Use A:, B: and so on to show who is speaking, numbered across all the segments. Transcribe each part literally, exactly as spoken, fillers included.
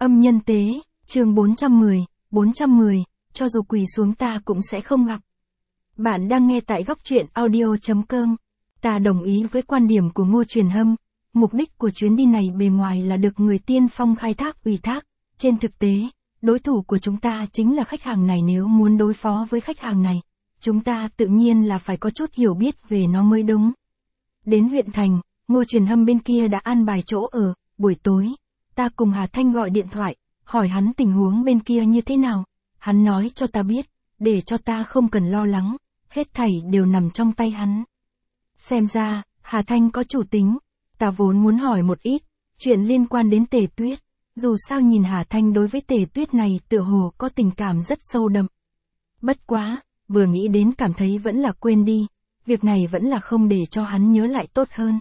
A: Âm nhân tế, chương bốn trăm mười, bốn trăm mười, cho dù quỳ xuống ta cũng sẽ không gặp. Bạn đang nghe tại góc truyện audio chấm com. Ta đồng ý với quan điểm của Ngô Truyền Hâm. Mục đích của chuyến đi này bề ngoài là được người tiên phong khai thác ủy thác. Trên thực tế, đối thủ của chúng ta chính là khách hàng này. Nếu muốn đối phó với khách hàng này, chúng ta tự nhiên là phải có chút hiểu biết về nó mới đúng. Đến huyện thành, Ngô Truyền Hâm bên kia đã an bài chỗ ở. Buổi tối, ta cùng Hà Thanh gọi điện thoại, hỏi hắn tình huống bên kia như thế nào. Hắn nói cho ta biết, để cho ta không cần lo lắng, hết thảy đều nằm trong tay hắn. Xem ra, Hà Thanh có chủ tính. Ta vốn muốn hỏi một ít chuyện liên quan đến Tề Tuyết. Dù sao nhìn Hà Thanh đối với Tề Tuyết này tựa hồ có tình cảm rất sâu đậm. Bất quá, vừa nghĩ đến cảm thấy vẫn là quên đi. Việc này vẫn là không để cho hắn nhớ lại tốt hơn.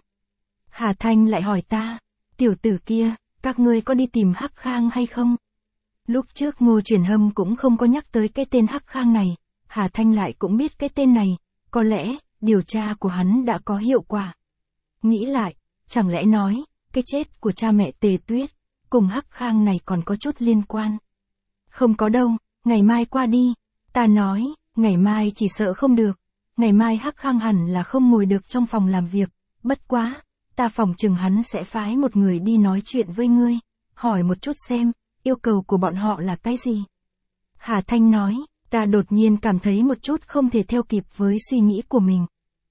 A: Hà Thanh lại hỏi ta, tiểu tử kia, các ngươi có đi tìm Hắc Khang hay không? Lúc trước Ngô Truyền Hâm cũng không có nhắc tới cái tên Hắc Khang này. Hà Thanh lại cũng biết cái tên này. Có lẽ, điều tra của hắn đã có hiệu quả. Nghĩ lại, chẳng lẽ nói, cái chết của cha mẹ Tề Tuyết, cùng Hắc Khang này còn có chút liên quan. Không có đâu, ngày mai qua đi. Ta nói, ngày mai chỉ sợ không được. Ngày mai Hắc Khang hẳn là không ngồi được trong phòng làm việc. Bất quá, ta phòng chừng hắn sẽ phái một người đi nói chuyện với ngươi. Hỏi một chút xem, yêu cầu của bọn họ là cái gì? Hà Thanh nói, ta đột nhiên cảm thấy một chút không thể theo kịp với suy nghĩ của mình.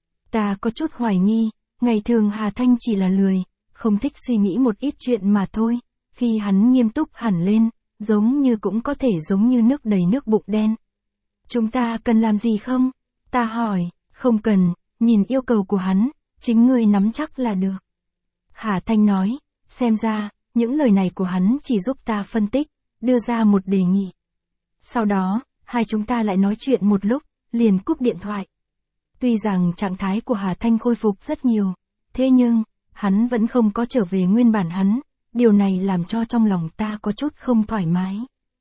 A: Ta có chút hoài nghi, ngày thường Hà Thanh chỉ là lười, không thích suy nghĩ một ít chuyện mà thôi. Khi hắn nghiêm túc hẳn lên, giống như cũng có thể giống như nước đầy nước bụng đen. Chúng ta cần làm gì không? Ta hỏi, không cần, nhìn yêu cầu của hắn, chính ngươi nắm chắc là được. Hà Thanh nói, xem ra, những lời này của hắn chỉ giúp ta phân tích, đưa ra một đề nghị. Sau đó, hai chúng ta lại nói chuyện một lúc, liền cúp điện thoại. Tuy rằng trạng thái của Hà Thanh khôi phục rất nhiều, thế nhưng, hắn vẫn không có trở về nguyên bản hắn, điều này làm cho trong lòng ta có chút không thoải mái.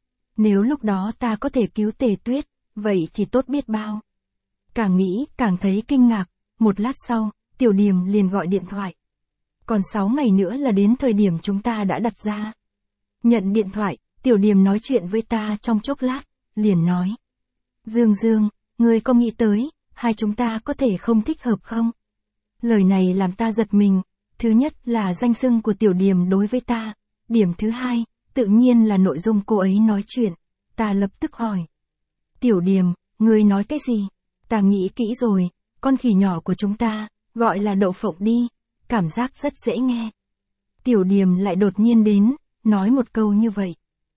A: Nếu lúc đó ta có thể cứu Tề Tuyết, vậy thì tốt biết bao. Càng nghĩ, càng thấy kinh ngạc, một lát sau, Tiểu Điềm liền gọi điện thoại. Còn sáu ngày nữa là đến thời điểm chúng ta đã đặt ra. Nhận điện thoại, Tiểu Điềm nói chuyện với ta trong chốc lát, liền nói. Dương Dương, ngươi có nghĩ tới, hai chúng ta có thể không thích hợp không? Lời này làm ta giật mình, thứ nhất là danh xưng của Tiểu Điềm đối với ta, điểm thứ hai, tự nhiên là nội dung cô ấy nói chuyện, ta lập tức hỏi. Tiểu Điềm, ngươi nói cái gì? Ta nghĩ kỹ rồi, con khỉ nhỏ của chúng ta, gọi là Đậu Phộng đi, cảm giác rất dễ nghe. Tiểu Điềm lại đột nhiên đến, nói một câu như vậy.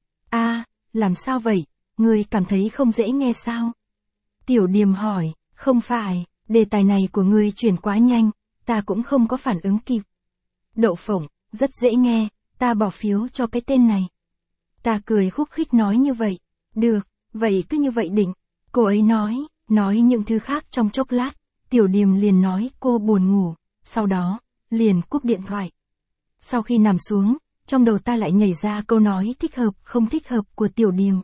A: A, làm sao vậy, ngươi cảm thấy không dễ nghe sao? Tiểu Điềm hỏi, không phải, đề tài này của ngươi chuyển quá nhanh, ta cũng không có phản ứng kịp. Đậu Phộng, rất dễ nghe, ta bỏ phiếu cho cái tên này. Ta cười khúc khích nói như vậy, được, vậy cứ như vậy định. Cô ấy nói, nói những thứ khác trong chốc lát, Tiểu Điềm liền nói cô buồn ngủ, sau đó, liền cúp điện thoại. Sau khi nằm xuống, trong đầu ta lại nhảy ra câu nói thích hợp không thích hợp của Tiểu Điềm.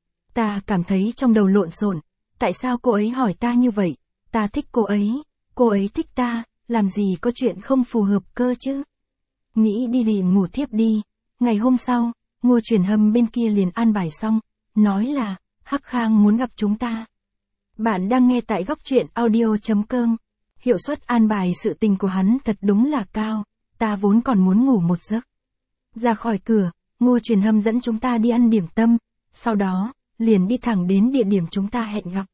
A: Ta cảm thấy trong đầu lộn xộn, tại sao cô ấy hỏi ta như vậy, ta thích cô ấy, cô ấy thích ta, làm gì có chuyện không phù hợp cơ chứ. Nghĩ đi liền ngủ thiếp đi, ngày hôm sau, Ngô Truyền Hâm bên kia liền an bài xong, nói là, Hắc Khang muốn gặp chúng ta. Bạn đang nghe tại góc truyện audio chấm com. Hiệu suất an bài sự tình của hắn thật đúng là cao, ta vốn còn muốn ngủ một giấc. Ra khỏi cửa, Ngô Truyền Hâm dẫn chúng ta đi ăn điểm tâm, sau đó, liền đi thẳng đến địa điểm chúng ta hẹn gặp.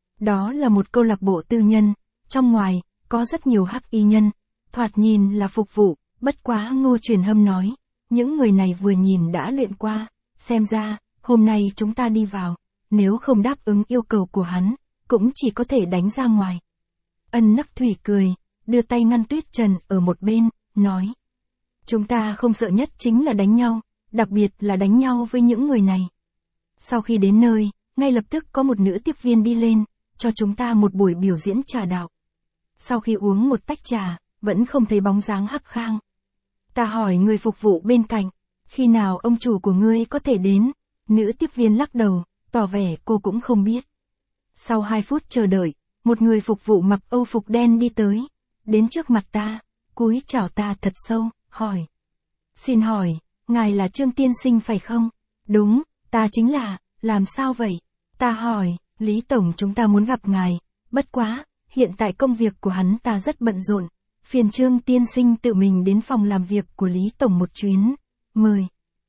A: Đó là một câu lạc bộ tư nhân, trong ngoài, có rất nhiều hắc y nhân, thoạt nhìn là phục vụ, bất quá Ngô Truyền Hâm nói, những người này vừa nhìn đã luyện qua, xem ra, hôm nay chúng ta đi vào, nếu không đáp ứng yêu cầu của hắn, cũng chỉ có thể đánh ra ngoài. Ân Nắc Thủy cười, đưa tay ngăn Tuyết Trần ở một bên, nói. Chúng ta không sợ nhất chính là đánh nhau, đặc biệt là đánh nhau với những người này. Sau khi đến nơi, ngay lập tức có một nữ tiếp viên đi lên, cho chúng ta một buổi biểu diễn trà đạo. Sau khi uống một tách trà, vẫn không thấy bóng dáng Hắc Khang. Ta hỏi người phục vụ bên cạnh, khi nào ông chủ của ngươi có thể đến? Nữ tiếp viên lắc đầu, tỏ vẻ cô cũng không biết. Sau hai phút chờ đợi, một người phục vụ mặc âu phục đen đi tới, đến trước mặt ta, cúi chào ta thật sâu, hỏi. Xin hỏi, ngài là Trương tiên sinh phải không? Đúng, ta chính là, làm sao vậy? Ta hỏi, Lý Tổng chúng ta muốn gặp ngài, bất quá, hiện tại công việc của hắn ta rất bận rộn, phiền Trương tiên sinh tự mình đến phòng làm việc của Lý Tổng một chuyến, mời.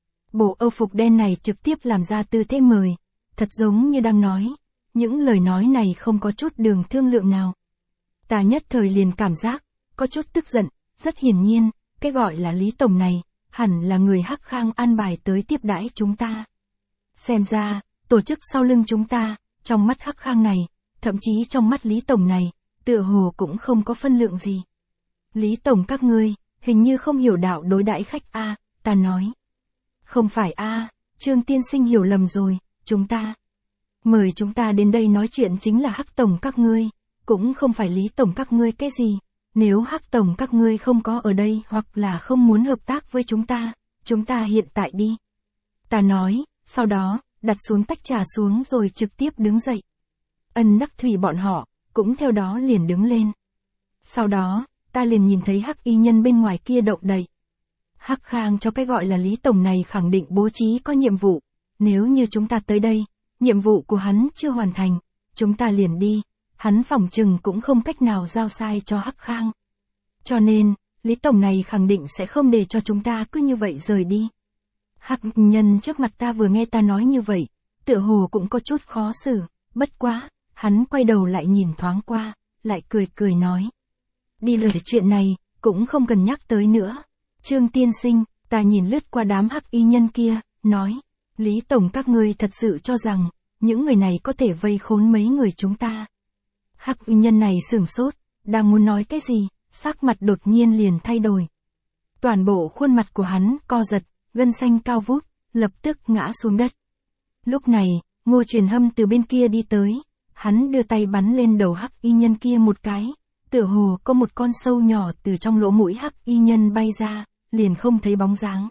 A: Bộ Âu phục đen này trực tiếp làm ra tư thế mời, thật giống như đang nói, những lời nói này không có chút đường thương lượng nào. Ta nhất thời liền cảm giác, có chút tức giận, rất hiển nhiên, cái gọi là Lý Tổng này, hẳn là người Hắc Khang an bài tới tiếp đãi chúng ta. Xem ra, tổ chức sau lưng chúng ta, trong mắt Hắc Khang này, thậm chí trong mắt Lý Tổng này, tựa hồ cũng không có phân lượng gì. Lý Tổng các ngươi, hình như không hiểu đạo đối đãi khách a, ta nói. Không phải a, Trương tiên sinh hiểu lầm rồi, chúng ta. Mời chúng ta đến đây nói chuyện chính là Hắc Tổng các ngươi, cũng không phải Lý Tổng các ngươi cái gì. Nếu Hắc Tổng các ngươi không có ở đây hoặc là không muốn hợp tác với chúng ta, chúng ta hiện tại đi. Ta nói, sau đó, đặt xuống tách trà xuống rồi trực tiếp đứng dậy. Ân Đắc Thủy bọn họ, cũng theo đó liền đứng lên. Sau đó, ta liền nhìn thấy Hắc y nhân bên ngoài kia động đậy. Hắc Khang cho cái gọi là Lý Tổng này khẳng định bố trí có nhiệm vụ. Nếu như chúng ta tới đây, nhiệm vụ của hắn chưa hoàn thành, chúng ta liền đi. Hắn phỏng chừng cũng không cách nào giao sai cho Hắc Khang. Cho nên, Lý Tổng này khẳng định sẽ không để cho chúng ta cứ như vậy rời đi. Hắc nhân trước mặt ta vừa nghe ta nói như vậy, tựa hồ cũng có chút khó xử, bất quá, hắn quay đầu lại nhìn thoáng qua, lại cười cười nói. Đi lời chuyện này, cũng không cần nhắc tới nữa. Trương tiên sinh, ta nhìn lướt qua đám Hắc y nhân kia, nói, Lý Tổng các ngươi thật sự cho rằng, những người này có thể vây khốn mấy người chúng ta. Hắc y nhân này sửng sốt, đang muốn nói cái gì, sắc mặt đột nhiên liền thay đổi. Toàn bộ khuôn mặt của hắn co giật, gân xanh cao vút, lập tức ngã xuống đất. Lúc này, Ngô Truyền Hâm từ bên kia đi tới, hắn đưa tay bắn lên đầu Hắc y nhân kia một cái, tựa hồ có một con sâu nhỏ từ trong lỗ mũi Hắc y nhân bay ra, liền không thấy bóng dáng.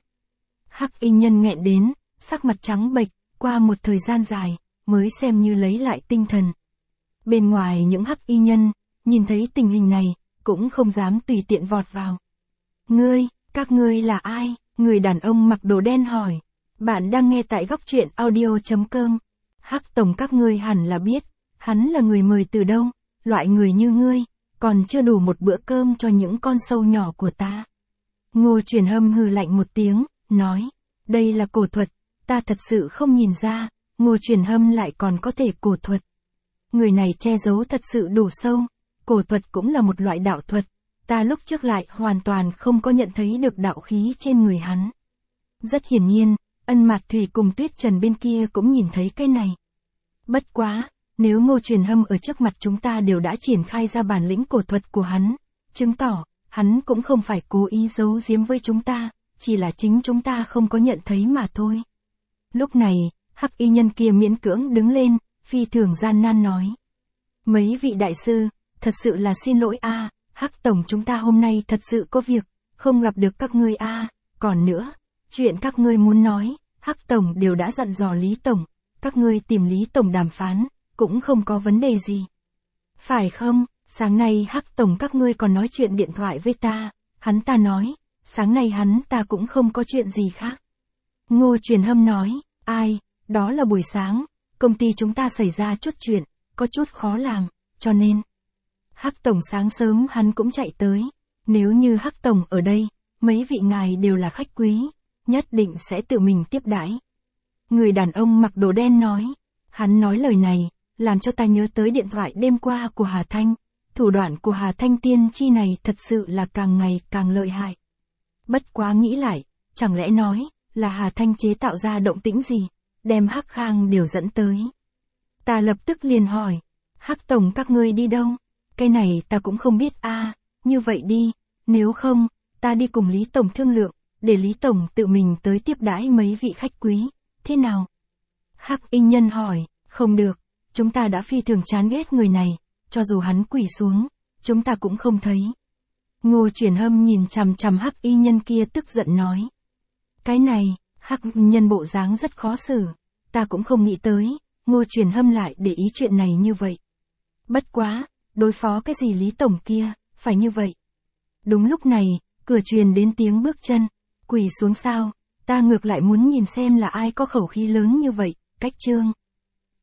A: Hắc y nhân nghẹn đến, sắc mặt trắng bệch, qua một thời gian dài, mới xem như lấy lại tinh thần. Bên ngoài những Hắc y nhân, nhìn thấy tình hình này, cũng không dám tùy tiện vọt vào. Ngươi, các ngươi là ai? Người đàn ông mặc đồ đen hỏi. Bạn đang nghe tại góc truyện audio chấm com. Hắc Tổng các ngươi hẳn là biết, hắn là người mời từ đâu, loại người như ngươi, còn chưa đủ một bữa cơm cho những con sâu nhỏ của ta. Ngô Truyền Hâm hừ lạnh một tiếng, nói, đây là cổ thuật, ta thật sự không nhìn ra, Ngô Truyền Hâm lại còn có thể cổ thuật. Người này che giấu thật sự đủ sâu, cổ thuật cũng là một loại đạo thuật, ta lúc trước lại hoàn toàn không có nhận thấy được đạo khí trên người hắn. Rất hiển nhiên, Ân Mạt Thủy cùng Tuyết Trần bên kia cũng nhìn thấy cái này. Bất quá, nếu Ngô Truyền Hâm ở trước mặt chúng ta đều đã triển khai ra bản lĩnh cổ thuật của hắn, chứng tỏ, hắn cũng không phải cố ý giấu giếm với chúng ta, chỉ là chính chúng ta không có nhận thấy mà thôi. Lúc này, Hắc y nhân kia miễn cưỡng đứng lên, phi thường gian nan nói. Mấy vị đại sư, thật sự là xin lỗi a, à, Hắc Tổng chúng ta hôm nay thật sự có việc, không gặp được các ngươi a, à. Còn nữa, chuyện các ngươi muốn nói, Hắc Tổng đều đã dặn dò Lý Tổng, các ngươi tìm Lý Tổng đàm phán, cũng không có vấn đề gì. Phải không, sáng nay Hắc Tổng các ngươi còn nói chuyện điện thoại với ta, hắn ta nói, sáng nay hắn ta cũng không có chuyện gì khác. Ngô Truyền Hâm nói, ai, đó là buổi sáng, công ty chúng ta xảy ra chút chuyện, có chút khó làm, cho nên. Hắc Tổng sáng sớm hắn cũng chạy tới, nếu như Hắc Tổng ở đây, mấy vị ngài đều là khách quý, nhất định sẽ tự mình tiếp đãi. Người đàn ông mặc đồ đen nói, hắn nói lời này, làm cho ta nhớ tới điện thoại đêm qua của Hà Thanh, thủ đoạn của Hà Thanh tiên chi này thật sự là càng ngày càng lợi hại. Bất quá nghĩ lại, chẳng lẽ nói, là Hà Thanh chế tạo ra động tĩnh gì, đem Hắc Khang đều dẫn tới. Ta lập tức liền hỏi, Hắc Tổng các ngươi đi đâu? Cái này ta cũng không biết a, à, như vậy đi, nếu không, ta đi cùng Lý Tổng thương lượng, để Lý Tổng tự mình tới tiếp đãi mấy vị khách quý, thế nào? Hắc y nhân hỏi, không được, chúng ta đã phi thường chán ghét người này, cho dù hắn quỳ xuống, chúng ta cũng không thấy. Ngô Truyền Hâm nhìn chằm chằm Hắc y nhân kia tức giận nói. Cái này, Hắc nhân bộ dáng rất khó xử, ta cũng không nghĩ tới, Ngô Truyền Hâm lại để ý chuyện này như vậy. Bất quá, đối phó cái gì Lý Tổng kia, phải như vậy. Đúng lúc này, cửa truyền đến tiếng bước chân, quỳ xuống sao, Ta ngược lại muốn nhìn xem là ai có khẩu khí lớn như vậy, cách chương.